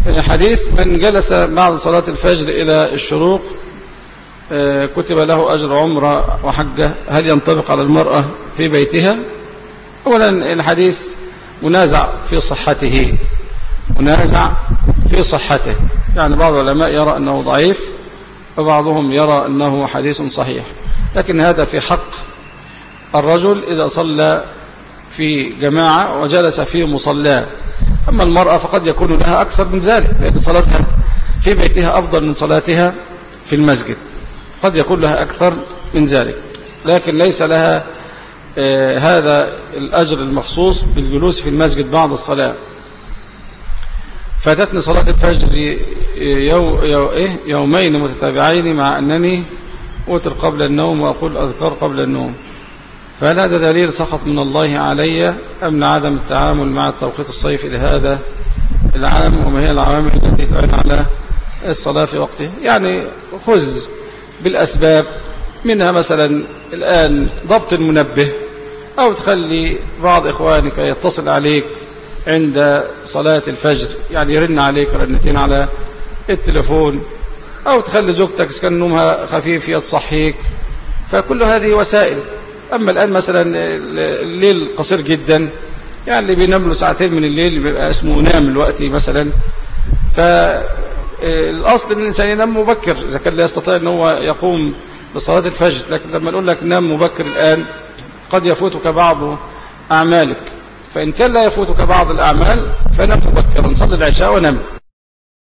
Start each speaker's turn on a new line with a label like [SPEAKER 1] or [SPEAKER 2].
[SPEAKER 1] حديث من جلس بعد صلاة الفجر إلى الشروق كتب له أجر عمرة وحجة، هل ينطبق على المرأة في بيتها؟ أولا الحديث منازع في صحته، يعني بعض العلماء يرى أنه ضعيف وبعضهم يرى أنه حديث صحيح، لكن هذا في حق الرجل إذا صلى في جماعة وجلس في مصلاه. أما المرأة فقد يكون لها أكثر من ذلك، لأن صلاتها في بيتها أفضل من صلاتها في المسجد، قد يكون لها أكثر من ذلك، لكن ليس لها هذا الأجر المخصوص بالجلوس في المسجد بعد الصلاة. فاتتني صلاة الفجر يومين متتابعين مع أنني أوتر قبل النوم وأقول أذكار قبل النوم، فهل هذا دليل سخط من الله علي أم لعدم التعامل مع التوقيت الصيفي لهذا العام؟ وما هي العوامل التي تعين على الصلاة في وقتها؟ يعني خذ بالأسباب، منها مثلا الآن ضبط المنبه، أو تخلي بعض إخوانك يتصل عليك عند صلاة الفجر، يعني يرن عليك رنتين على التليفون، أو تخلي زوجتك كان نومها خفيف يتصحيك، فكل هذه وسائل. أما الآن مثلا الليل قصير جدا، يعني اللي بينام له ساعتين من الليل بيبقى اسمه نام الوقت مثلا، فالأصل أن الإنسان ينام مبكر إذا كان لا يستطيع أن هو يقوم بصلاة الفجر. لكن لما نقول لك نام مبكر الآن قد يفوتك بعض أعمالك، فإن كان لا يفوتك بعض الأعمال فنام مبكرا، صلي العشاء ونام.